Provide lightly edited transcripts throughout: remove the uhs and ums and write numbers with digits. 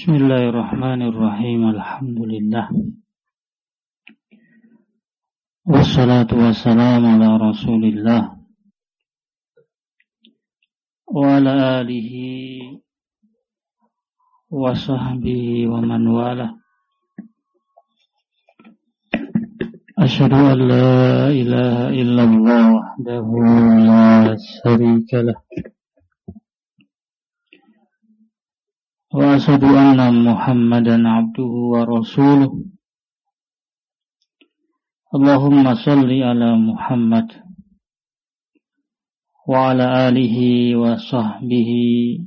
Bismillahirrahmanirrahim. Alhamdulillah. Wassalatu wassalamu ala Rasulillah wa ala alihi wa sahbihi wa man wala. Asyhadu an la ilaha illallah wahdahu la syarika lah. Wa asyhadu anna Muhammadan abduhu wa rasuluh. Allahumma salli ala Muhammad wa ala alihi wa sahbihi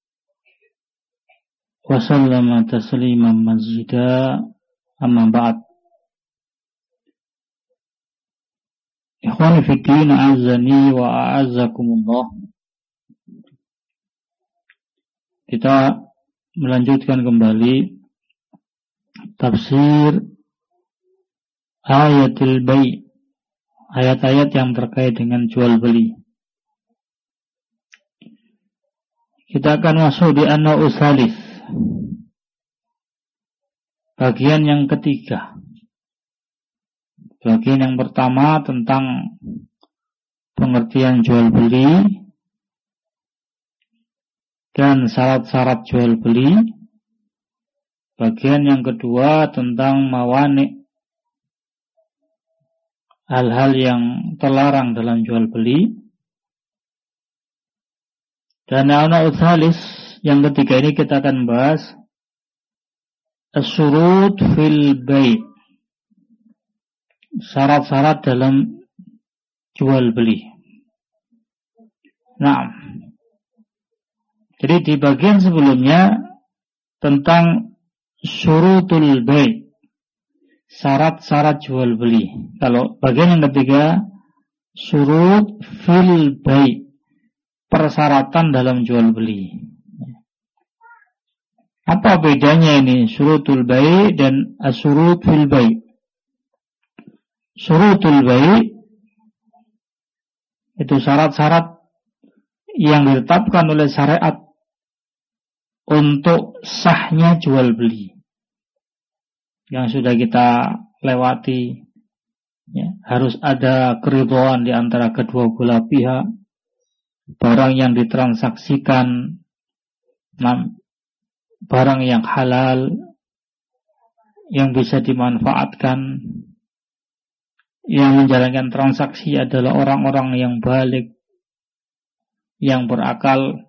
wa sallama tasliman mazida, amma ba'd. Ikhwani fi din, a'azzani wa a'azzakumullah. Kita melanjutkan kembali tafsir ayatil bai', ayat-ayat yang terkait dengan jual beli. Kita akan masuk di an-naw'us tsalits, bagian yang ketiga. Bagian yang pertama tentang pengertian jual beli dan syarat-syarat jual beli. Bagian yang kedua tentang mawani', hal-hal yang terlarang dalam jual beli. Dan an-naw'us tsalits yang ketiga ini kita akan bahas as-syurut fil bai', syarat-syarat dalam jual beli. Nah, jadi di bagian sebelumnya tentang syurutul bai', syarat-syarat jual beli. Kalau bagian yang ketiga syurut fil bai', persyaratan dalam jual beli. Apa bedanya ini syurutul bai' dan asyurut fil bai'? Syurutul bai' itu syarat-syarat yang ditetapkan oleh syariat untuk sahnya jual beli, yang sudah kita lewati, ya, harus ada keridhaan di antara kedua belah pihak. Barang yang ditransaksikan barang yang halal, yang bisa dimanfaatkan. Yang menjalankan transaksi adalah orang-orang yang baligh, yang berakal.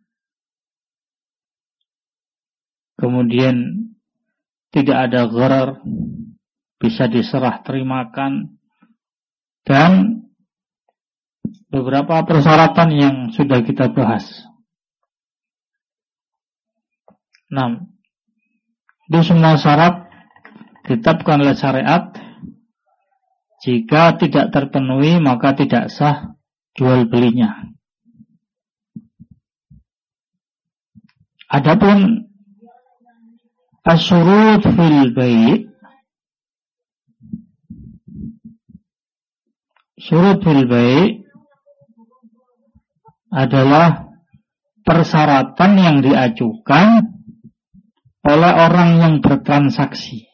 Kemudian tidak ada gharar, bisa diserah terimakan, dan beberapa persyaratan yang sudah kita bahas. Nah, itu semua syarat ditetapkan oleh syariat. Jika tidak terpenuhi maka tidak sah jual belinya. Adapun asyurut fil bai', syurut fil bai' adalah persyaratan yang diajukan oleh orang yang bertransaksi.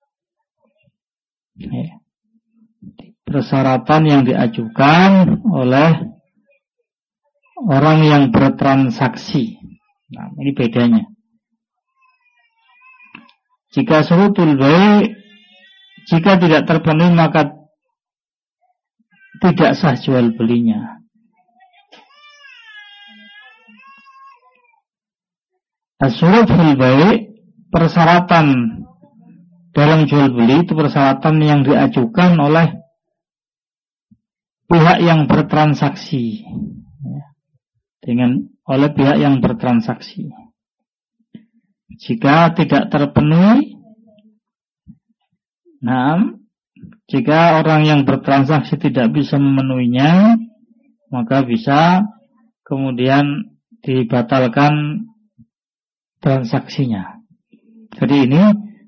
Persyaratan yang diajukan oleh orang yang bertransaksi. Nah, ini bedanya. Jika syurutul bai', jika tidak terpenuhi maka tidak sah jual belinya. Asyurut fil bai', persyaratan dalam jual beli itu persyaratan yang diajukan oleh pihak yang bertransaksi, oleh pihak yang bertransaksi. Jika tidak terpenuhi, jika orang yang bertransaksi tidak bisa memenuhinya, maka bisa kemudian dibatalkan transaksinya. Jadi ini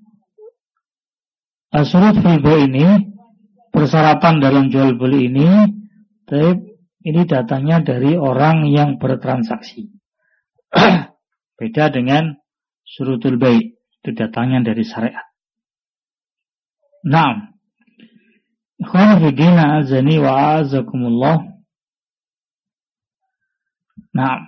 asyurut fil bai' ini, persyaratan dalam jual beli ini datangnya dari orang yang bertransaksi. Beda dengan Syurutul bai' itu datangnya dari syariat. Naam. Ikhwan fillah azani wa azakumullah. Naam.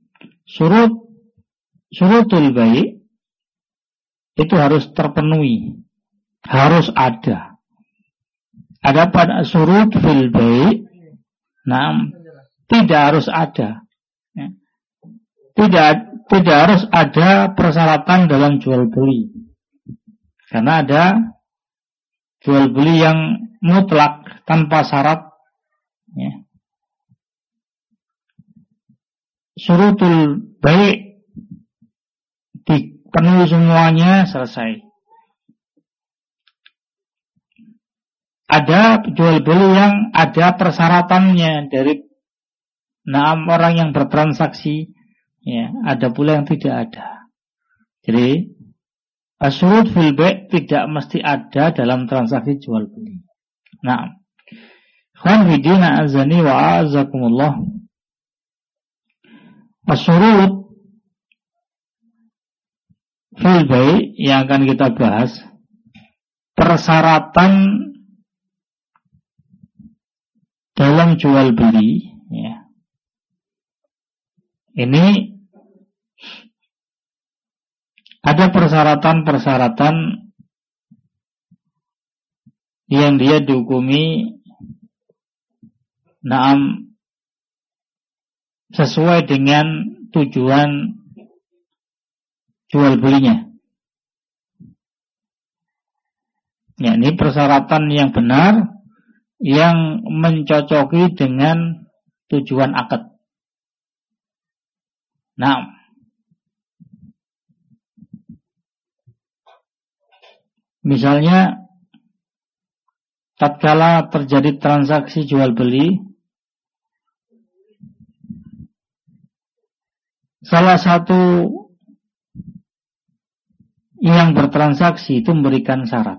Syurutul bai' itu harus terpenuhi, harus ada. Adapun syurut fil bai', naam, tidak harus ada. Tidak harus ada persyaratan dalam jual beli. Karena ada jual beli yang mutlak tanpa syarat. Ya. Syurutul bai' dipenuhi semuanya, selesai. Ada jual beli yang ada persyaratannya dari orang yang bertransaksi, ya, ada pula yang tidak ada. Jadi asyurut fil bai' tidak mesti ada dalam transaksi jual beli. Nah, ikhwan fillah azani wa azakumullah. Asyurut fil bai' yang akan kita bahas, persyaratan dalam jual beli, ya. Ini ada persyaratan-persyaratan yang dia dihukumi sesuai dengan tujuan jual belinya. Ya, ini persyaratan yang benar yang mencocoki dengan tujuan akad. Nah, misalnya tatkala terjadi transaksi jual beli, salah satu yang bertransaksi itu memberikan syarat.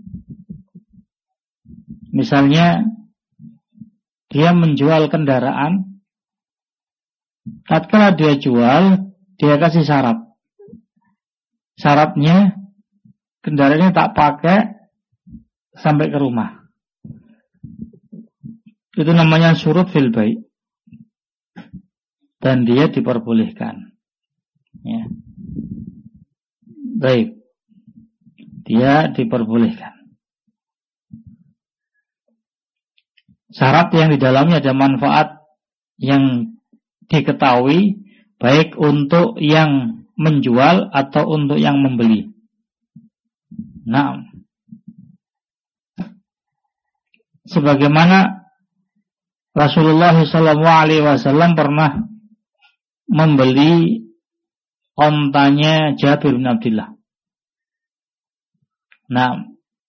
Misalnya dia menjual kendaraan, tatkala dia jual, dia kasih syarat. Syaratnya kendaraannya tak pakai sampai ke rumah. Itu namanya syurut fil bai'. Dan dia diperbolehkan. Ya. Baik. Dia diperbolehkan. Syarat yang di dalamnya ada manfaat yang diketahui baik untuk yang menjual atau untuk yang membeli. Nah, sebagaimana Rasulullah SAW pernah membeli ontanya Jabir bin Abdullah. Nah,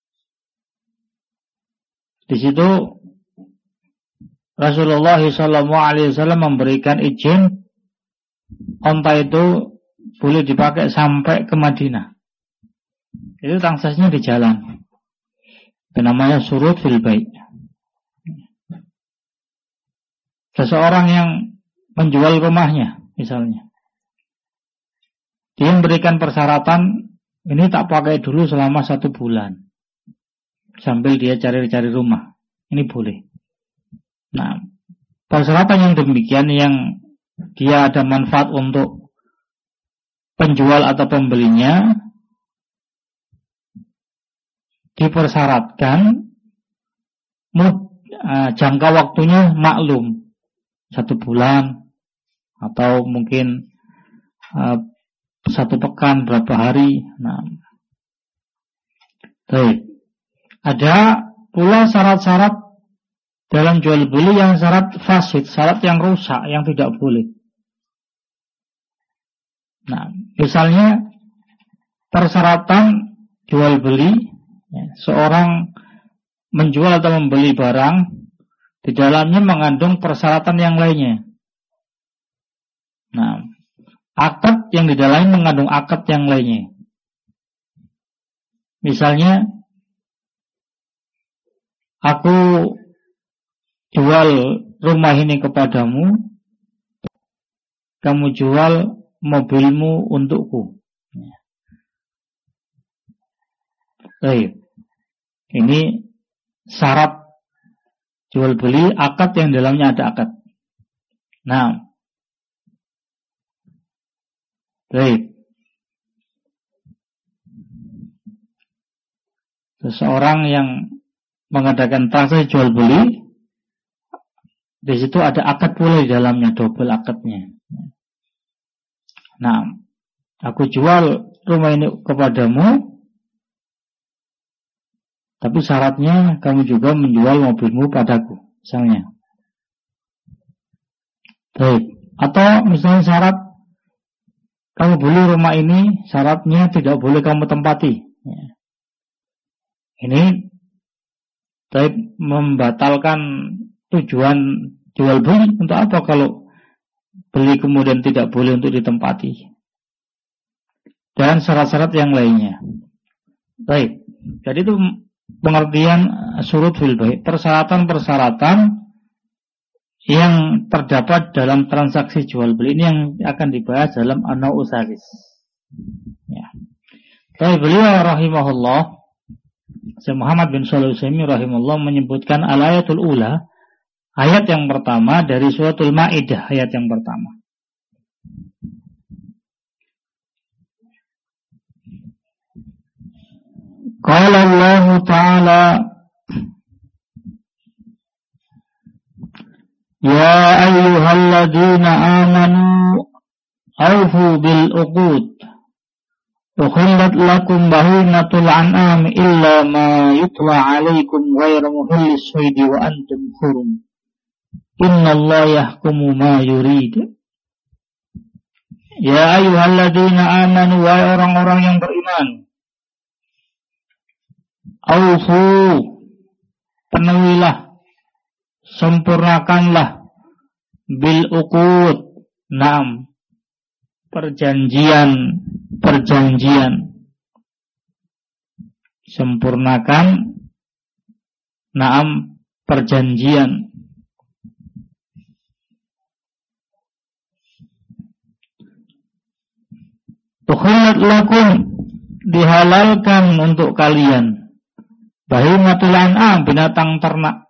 di situ Rasulullah SAW memberikan izin onta itu boleh dipakai sampai ke Madinah. Itu transaksinya di jalan. Itu namanya syurut fil bai'. Seseorang yang menjual rumahnya, misalnya, dia memberikan persyaratan ini tak pakai dulu selama 1 bulan sambil dia cari-cari rumah. Ini boleh. Nah, persyaratan yang demikian yang dia ada manfaat untuk penjual atau pembelinya dipersyaratkan jangka waktunya maklum, 1 bulan atau mungkin 1 pekan, berapa hari. Nah, baik. Ada pula syarat-syarat dalam jual beli yang syarat fasid, syarat yang rusak, yang tidak boleh. Nah, misalnya persyaratan jual beli, ya, seorang menjual atau membeli barang, di dalamnya mengandung persyaratan yang lainnya. Nah, akad yang di dalamnya mengandung akad yang lainnya. Misalnya, aku jual rumah ini kepadamu, kamu jual mobilmu untukku. Baik. Ini syarat jual beli akad yang dalamnya ada akad. Nah, baik. Seseorang yang mengadakan transaksi jual beli, di situ ada akad pula di dalamnya, double akadnya. Nah, aku jual rumah ini kepadamu, tapi syaratnya kamu juga menjual mobilmu padaku, misalnya. Baik. Atau misalnya syarat kamu beli rumah ini, syaratnya tidak boleh kamu tempati. Ini baik membatalkan tujuan jual beli. Untuk apa kalau beli kemudian tidak boleh untuk ditempati? Dan syarat-syarat yang lainnya. Baik. Jadi itu pengertian syurut fil bai', persyaratan-persyaratan yang terdapat dalam transaksi jual beli. Ini yang akan dibahas dalam an-naw'u tsalis. Ya. Baik, beliau rahimahullah, Syekh Muhammad bin Shalih Al-Utsaimin rahimahullah menyebutkan al-ayatul ula, ayat yang pertama dari suratul Maidah, ayat yang pertama. Qala Allah Ta'ala, ya ayyuhalladzina amanu awfu bil uqud uhillat lakum bahimatul an'am illa ma yutla alaikum ghairu muhillis saidi wa antum hurum innallaha yahkumu ma yurid. Ya ayyuhalladzina amanu, wahai orang-orang yang beriman, awfu, penuhilah, sempurnakanlah, bil uqud, naam, perjanjian, sempurnakan, naam, perjanjian. Uhillat lakum, dihalalkan untuk kalian, bahimatul an'am, binatang ternak.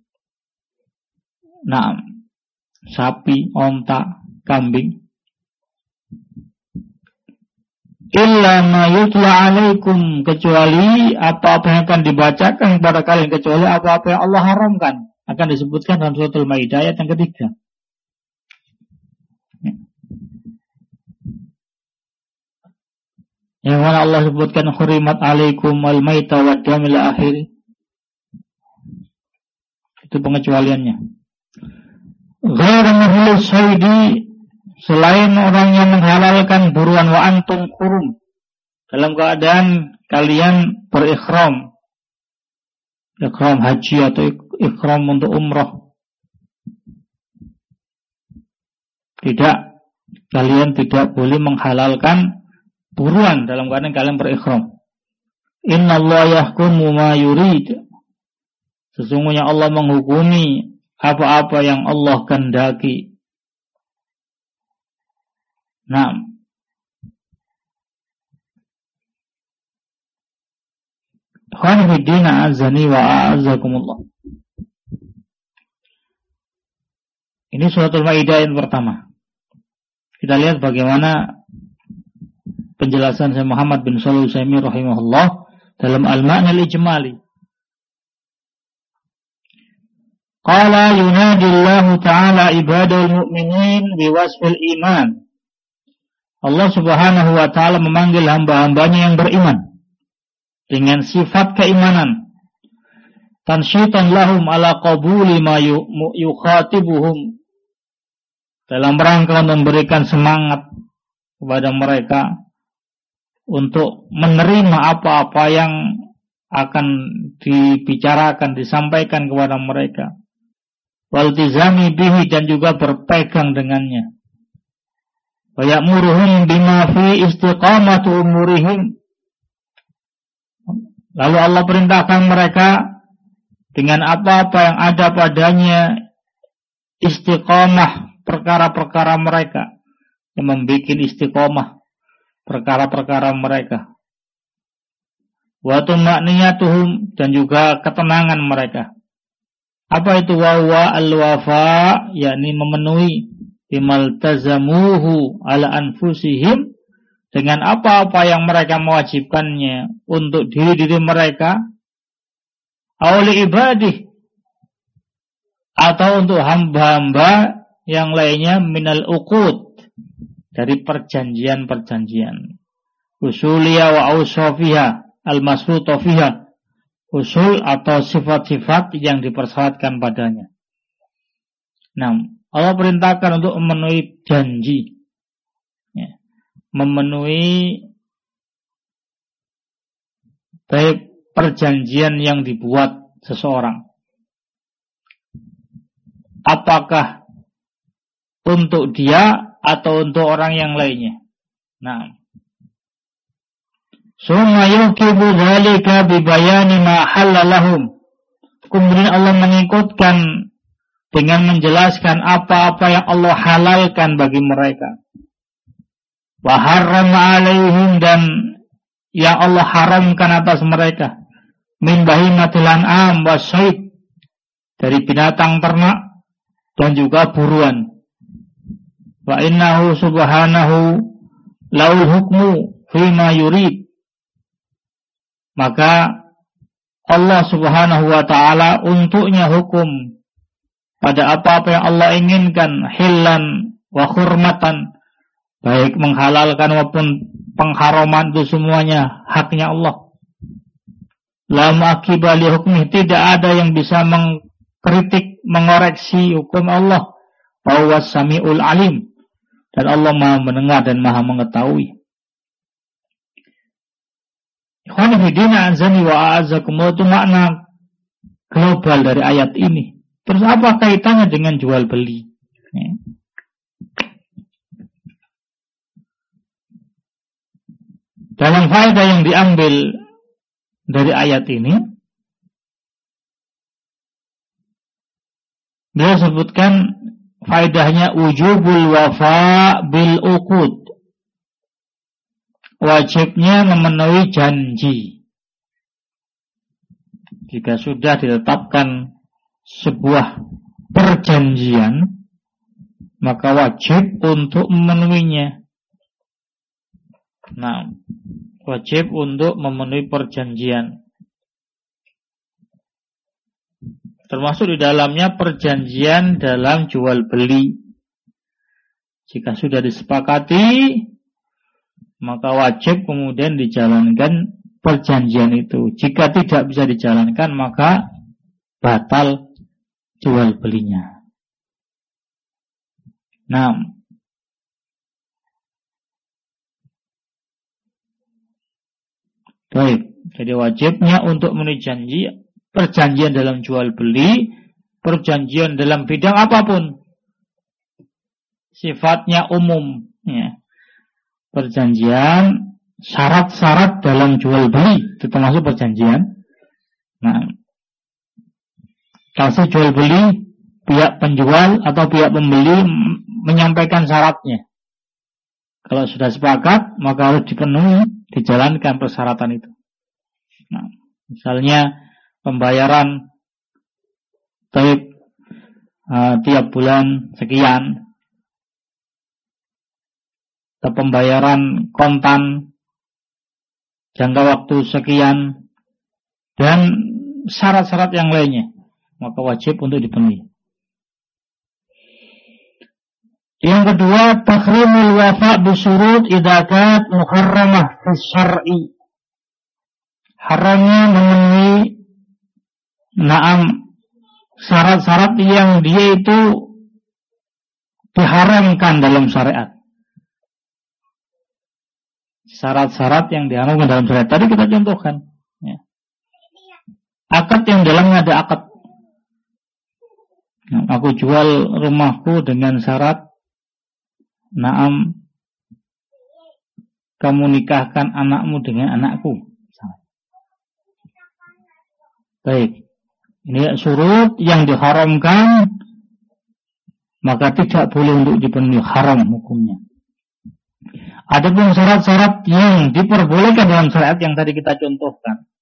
Nah, sapi, onta, kambing. Illa ma yutla alaikum, kecuali apa-apa yang akan dibacakan kepada kalian, kecuali apa-apa yang Allah haramkan, akan disebutkan dalam suratul Maidah ayat yang ketiga. Yang mana Allah sebutkan hurimat alaikum al-maita wa damil akhir. Itu pengecualiannya. Ghairu muhillis saidi, selain orang yang menghalalkan buruan, wa antum hurum, dalam keadaan kalian berikhram, ikhram haji atau ikhram untuk umrah. Tidak, kalian tidak boleh menghalalkan buruan dalam keadaan kalian berikhram. Innallaha yahkumu ma yurid, sesungguhnya Allah menghukumi apa-apa yang Allah kehendaki. Nah, khawaniddina azani wa a'azakumullah. Ini suratul Maidah yang pertama. Kita lihat bagaimana penjelasan Syekh Muhammad bin Shalih Al-Utsaimin rahimahullah dalam al-ma'na al-ijmali. Qala yunadillahu ta'ala ibadul mu'minin biwasfil iman. Allah subhanahu wa ta'ala memanggil hamba-hambanya yang beriman dengan sifat keimanan. Tansyitan lahum ala qabuli ma yukhatibuhum, dalam rangka memberikan semangat kepada mereka untuk menerima apa-apa yang akan dibicarakan, disampaikan kepada mereka. Waltizami bihi, dan juga berpegang dengannya. Wa ya'muruhum bima fi istiqamati umurihim. Lalu Allah perintahkan mereka dengan apa-apa yang ada padanya istiqamah perkara-perkara mereka, yang membuat istiqamah perkara-perkara mereka. wa tuma'niyatuhum, dan juga ketenangan mereka. Apa itu wa al-wafa, yakni memenuhi bimaltazamuhu ala anfusihim, dengan apa-apa yang mereka mewajibkannya untuk diri-diri mereka, awli ibadih, atau untuk hamba-hamba yang lainnya, minal uqud, dari perjanjian-perjanjian, usuliyah wa ausofiyah al-masrutofiyah, usul atau sifat-sifat yang dipersyaratkan padanya. Nah, Allah perintahkan untuk memenuhi janji, ya, memenuhi baik perjanjian yang dibuat seseorang, apakah untuk dia atau untuk orang yang lainnya. Nah, summa yuqibu dzalika bi bayani ma halalahum. Kemudian Allah mengikutkan dengan menjelaskan apa-apa yang Allah halalkan bagi mereka. Wa harrama alaihim, dan yang Allah haramkan atas mereka, min bahimatil an'am wasyaid, dari binatang ternak dan juga buruan. Wa innahu subhanahu laul hukmu fima yurid. Maka Allah subhanahu wa ta'ala untuknya hukum pada apa-apa yang Allah inginkan, hillan wa khurmatan, baik menghalalkan maupun pengharaman, itu semuanya haknya Allah. La mu'aqqiba li hukmih, tidak ada yang bisa mengkritik, mengoreksi hukum Allah. Wa huwas samiul alim, dan Allah Maha mendengar dan Maha mengetahui. Ikhwan fillah azani wa a'azakumullah, itu makna global dari ayat ini. Terus apa kaitannya dengan jual beli? Dalam faedah yang diambil dari ayat ini, beliau sebutkan faedahnya wujubul wafa bil uqud, wajibnya memenuhi janji. Jika sudah ditetapkan sebuah perjanjian, maka wajib untuk memenuhinya. Nah, wajib untuk memenuhi perjanjian. Termasuk di dalamnya perjanjian dalam jual beli. Jika sudah disepakati, maka wajib kemudian dijalankan perjanjian itu. Jika tidak bisa dijalankan, maka batal jual belinya. Nah, baik. Jadi wajibnya untuk memenuhi janji, perjanjian dalam jual beli, perjanjian dalam bidang apapun, sifatnya umum, ya. Perjanjian, syarat-syarat dalam jual beli itu termasuk perjanjian. Nah, kalau jual beli, pihak penjual atau pihak pembeli menyampaikan syaratnya. Kalau sudah sepakat, maka harus dipenuhi, dijalankan persyaratan itu. Nah, misalnya pembayaran tiap bulan sekian, atau pembayaran kontan jangka waktu sekian, dan syarat-syarat yang lainnya, maka wajib untuk dipenuhi. Yang kedua, tahrimul wafa' bisyurut idza kanat muharramah fi syar'i. Haramnya memenuhi syarat-syarat yang dia itu diharamkan dalam syariat. Syarat-syarat yang diharamkan dalam syariat. Tadi kita contohkan, ya. Akad yang dalamnya ada akad. Nah, aku jual rumahku dengan syarat, kamu nikahkan anakmu dengan anakku. Baik, ini surut yang diharamkan, maka tidak boleh untuk dipenuhi, haram hukumnya. Adapun syarat-syarat yang diperbolehkan dalam syariat yang tadi kita contohkan,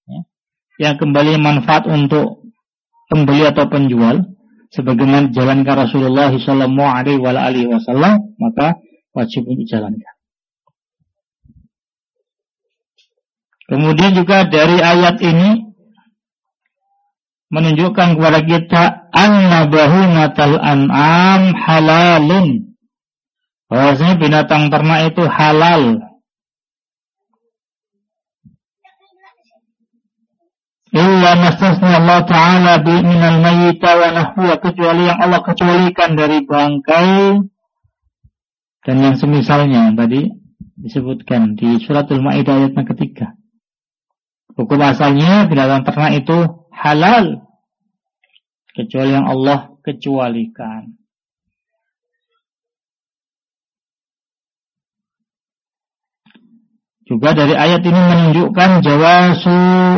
yang kembali manfaat untuk pembeli atau penjual sebagaimana dijalankan Rasulullah SAW, maka wajib untuk dijalankan. Kemudian juga dari ayat ini menunjukkan kepada kita anna bahumatal an'am halalun, bahwasanya binatang ternak itu halal. Illa nastasna Allah Ta'ala minal mayyita wa nahwa, kecuali yang Allah kecualikan dari bangkai dan yang semisalnya yang tadi disebutkan di suratul Maidah ayat yang ketiga. Hukum asalnya binatang ternak itu halal kecuali yang Allah kecualikan. Juga dari ayat ini menunjukkan jawazu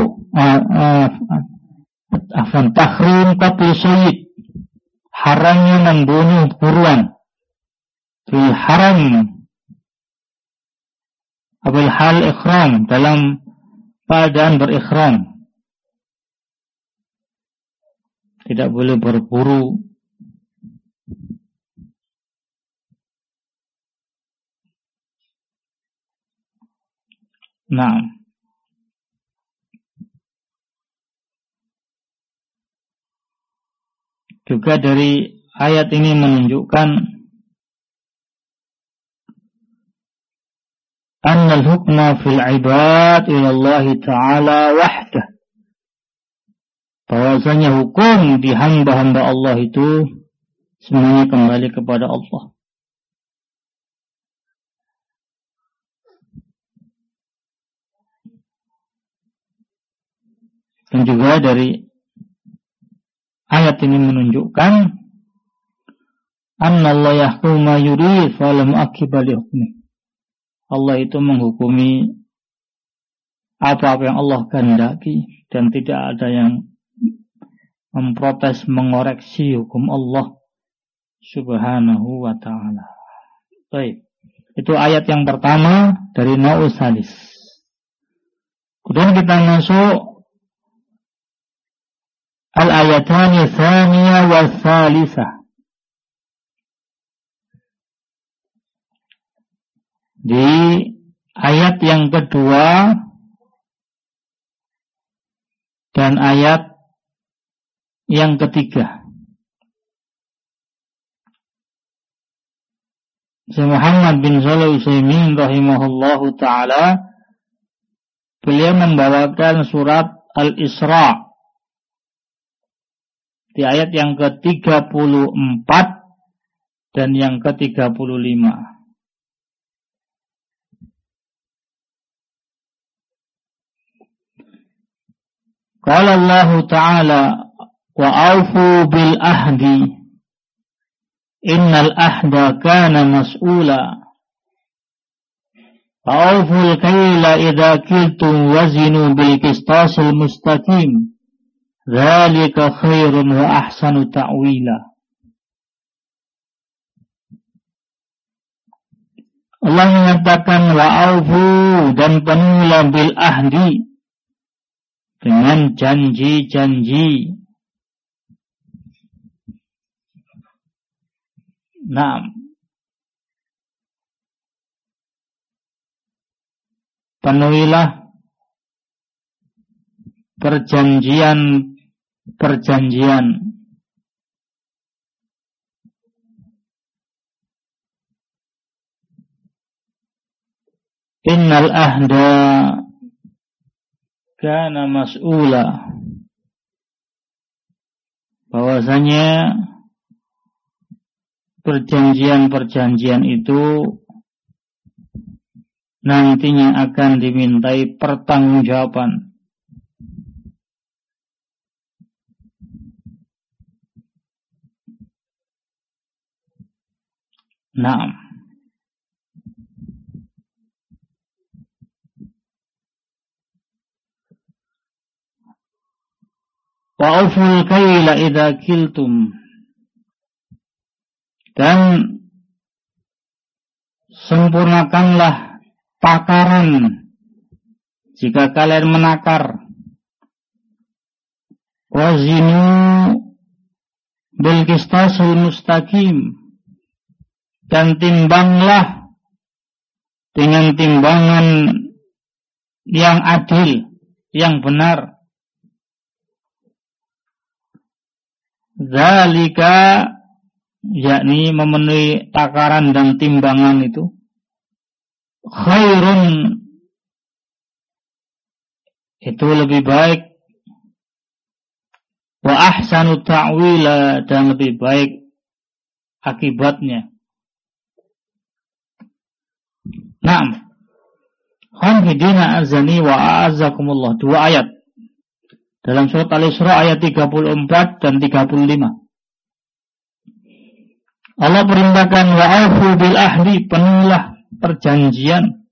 tahrim qatl sayyid, haramnya membunuh buruan fil haram abil hal ikhram, dalam keadaan berikhram. Tidak boleh berburu. Nah, juga dari ayat ini menunjukkan annal hukma fil ibad ila Allah Ta'ala wahdah, bahwasanya hukum di hamba-hamba Allah itu semuanya kembali kepada Allah. Dan juga dari ayat ini menunjukkan anna Allah yahkum ma yurid wa lam akiba li hukmi. Allah itu menghukumi apa-apa yang Allah kehendaki dan tidak ada yang memprotes, mengoreksi hukum Allah Subhanahu wa ta'ala. Baik. Itu ayat yang pertama dari Na'us Salis. Kemudian kita masuk al-ayatani tsaniyah wa tsalisah. Di ayat yang kedua dan ayat yang ketiga. Syekh Muhammad bin Shalih Al-Utsaimin rahimahullahu taala, beliau membawakan surat Al-Isra di ayat yang ke-34 dan yang ke-35. Qala Allah Ta'ala wa aufu bil ahdi innal ahda kana mas'ula wa auful kayla idza kiltum wazinu bil qistasil mustaqim dzalika khairun wa ahsanu ta'wila. Allah mengatakan wa aufu, dan penuhilah bil ahdi, dengan janji-janji. Nah, penuhilah perjanjian. Innal ahda kana mas'ula, bahwasanya perjanjian itu nantinya akan dimintai pertanggungjawaban. Naam. Wa'uful kaila idza kiltum, dan sempurnakanlah takaran jika kalian menakar. Wazinu bil qistasil mustaqim, dan timbanglah dengan timbangan yang adil, yang benar. Zalika, yakni memenuhi takaran dan timbangan itu, khairun, itu lebih baik, wa ahsanu ta'wila, dan lebih baik akibatnya. Naam. Khamhidina azani wa a'azakumullah. 2 ayat dalam surat Al-Isra ayat 34 dan 35. Allah perintahkan wa'afu bil ahdi, penuhilah perjanjian.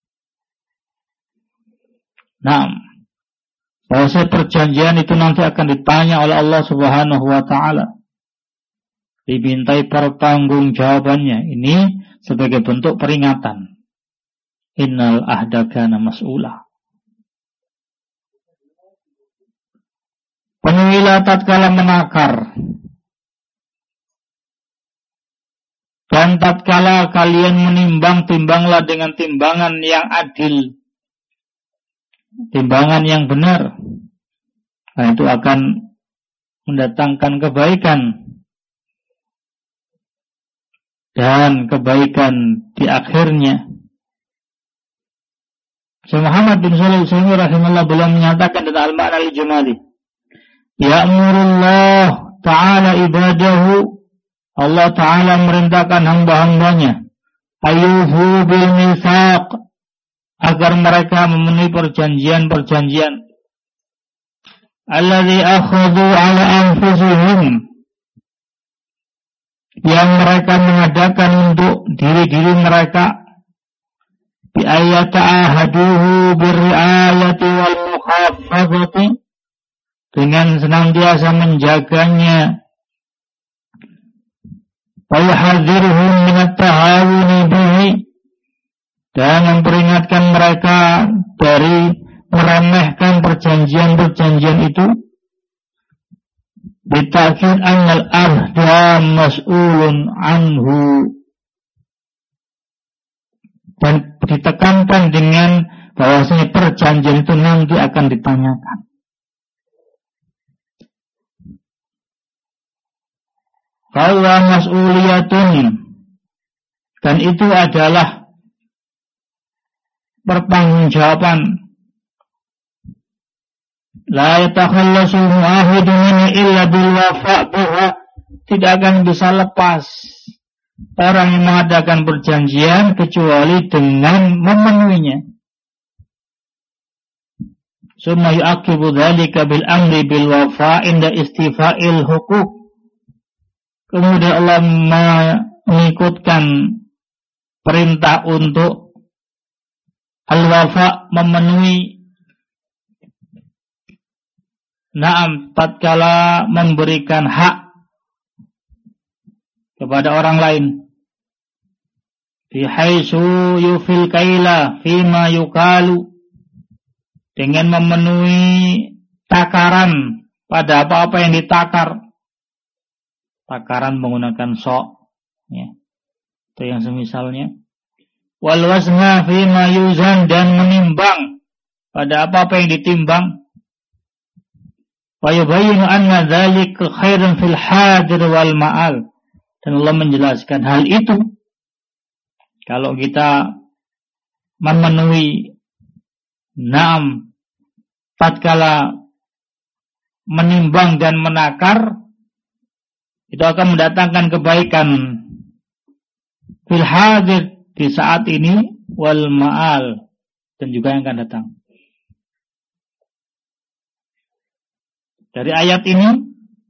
Naam. Bahwa perjanjian itu nanti akan ditanya oleh Allah Subhanahu wa taala. Dimintai pertanggungjawabannya. Ini sebagai bentuk peringatan. Innal ahda kana mas'ula. Penuhilah tatkala menakar, dan tatkala kalian menimbang, timbanglah dengan timbangan yang adil, timbangan yang benar. Nah, itu akan mendatangkan kebaikan, dan kebaikan di akhirnya. Syekh Muhammad bin Shalih Al-Utsaimin rahimahullah beliau menyatakan dalam al-ma'na al-jumali, ya'murullah ta'ala ibadahu, Allah ta'ala merintahkan hamba-hambanya, ayuhu bil mitsaq, agar mereka memenuhi perjanjian-perjanjian, alladzi akhadhu ala anfusihim, yang mereka mengadakan untuk diri-diri mereka, bi ayata'ahaduhu birri'ayati wal mukhafazati, dengan senantiasa menjaganya, wa yuhadzirhum min at-tahawuni bihi, dan memperingatkan mereka dari meremehkan perjanjian-perjanjian itu, bitakid annal ahda mas'ulun anhu, dan ditekankan dengan bahwasanya perjanjian itu nanti akan ditanyakan. Bahwa mas'uliyatun, dan itu adalah pertanggungjawaban. La yatakhallasu mu'ahidun illa bil wafa' biha, tidak akan bisa lepas orang yang mengadakan perjanjian kecuali dengan memenuhinya. Summa yu'aqibu dzalika bil amri bil wafa' inda istifa'il huquq. Kemudian Allah mengikutkan perintah untuk al-wafa, memenuhi, naam, tatkala memberikan hak kepada orang lain, bihaitsu yufil kaila fima yukalu, dengan memenuhi takaran pada apa-apa yang ditakar. Takaran menggunakan sok, ya, itu yang semisalnya. Wal wazna fima yuzan, dan menimbang pada apa-apa yang ditimbang. Wa yubayyinu anna dzalika khairun fil hadir wal ma'al, dan Allah menjelaskan hal itu kalau kita memenuhi naam tatkala menimbang dan menakar, itu akan mendatangkan kebaikan fil hadir, di saat ini, wal ma'al, dan juga yang akan datang. Dari ayat ini,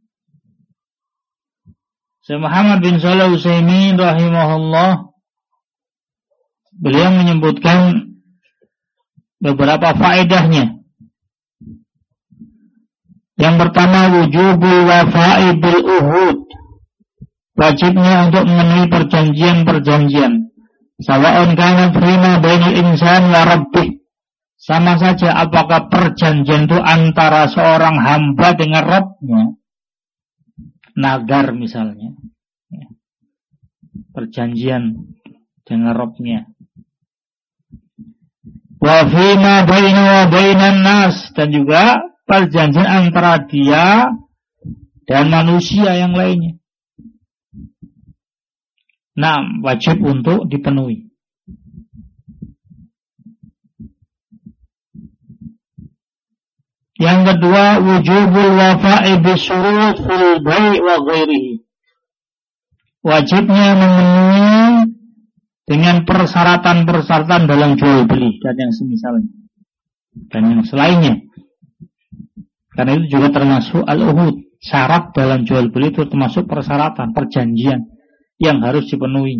Syekh Muhammad bin Shalih Al-Utsaimin rahimahullah, beliau menyebutkan beberapa faedahnya. Yang pertama, wujubul wafa'i bil uhud, wajibnya untuk memenuhi perjanjian-perjanjian. Sawa'un kana fima bainal insan wa rabbih, Sama saja apakah perjanjian itu antara seorang hamba dengan Rabb-nya, nadar misalnya, perjanjian dengan Rabb-nya. Wa fima baina wa bainan nas, dan juga perjanjian antara dia dan manusia yang lainnya. Nah, wajib untuk dipenuhi. Yang kedua, wujubul wafa'i bisyurut fil bai' wa ghairihi. Wajibnya memenuhi dengan persyaratan-persyaratan dalam jual beli dan yang semisalnya dan yang selainnya. Karena itu juga termasuk al-uhud. Syarat dalam jual beli itu termasuk persyaratan, perjanjian yang harus dipenuhi.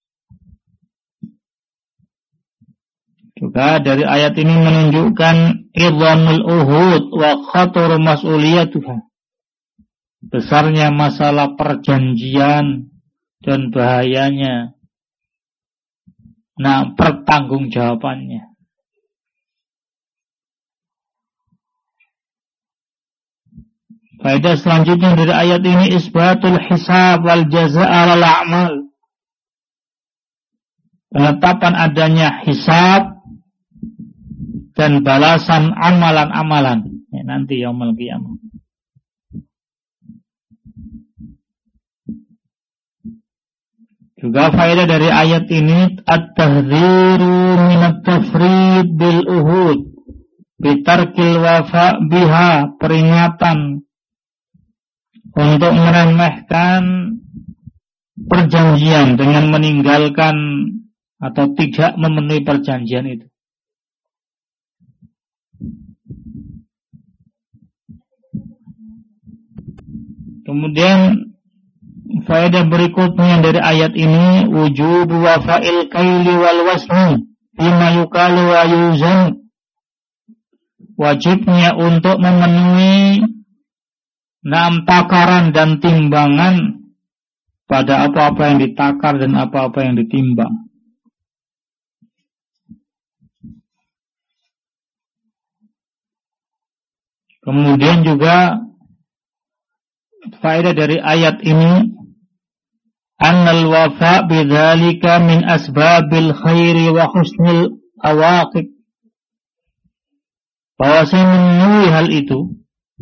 Juga dari ayat ini menunjukkan idhamul uhud wa khatur mas'uliyatuha. Besarnya masalah perjanjian dan bahayanya. Nah, pertanggungjawabannya. Faedah selanjutnya dari ayat ini isbatul hisab wal jazaa al a'mal. Penetapan adanya hisab dan balasan amalan-amalan nanti yaumul qiyamah. Juga faedah dari ayat ini at-tahdhiru min at-tafrid bil uhud bitarkil wafa biha, peringatan untuk meremehkan perjanjian dengan meninggalkan atau tidak memenuhi perjanjian itu. Kemudian faedah berikutnya dari ayat ini wujub wafa'il kaili wal wasni bima yukalu wa yuzan. Wajibnya untuk memenuhi takaran dan timbangan pada apa-apa yang ditakar dan apa-apa yang ditimbang. Kemudian juga faedah dari ayat ini annal wafa bidzalika min asbabil khairi wa husnil awaqib. Bahwa saya memenuhi hal itu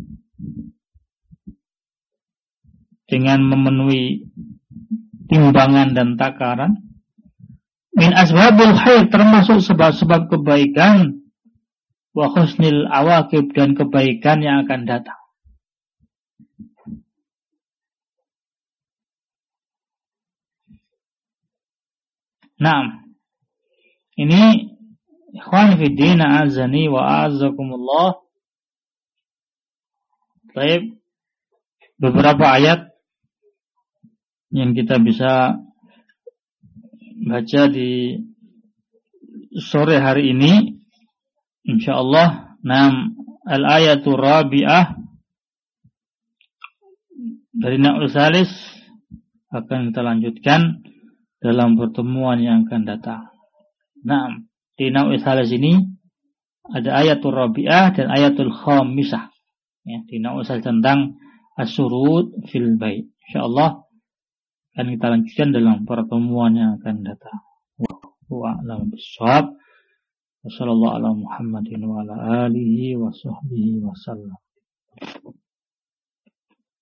dengan memenuhi timbangan dan takaran min asbabil khair, termasuk sebab-sebab kebaikan, wa husnil awaqib, dan kebaikan yang akan datang. Nah, ini ikhwan fiddin azani wa azakumullah. Baik, beberapa ayat yang kita bisa baca di sore hari ini insyaallah. Al-ayatul rabi'ah dari Na'ul Salis akan kita lanjutkan dalam pertemuan yang akan datang. Nah, di Na'ul Salis ini ada ayatul rabi'ah dan ayatul khamisah. Ya, di Na'ul Salis tentang as-surut fil bai'. Insyaallah akan kita lanjutkan dalam pertemuan yang akan datang. Wa a'lam bissawab. Wassallallahu ala Muhammadin wa ala alihi wa sahbihi wa sallam.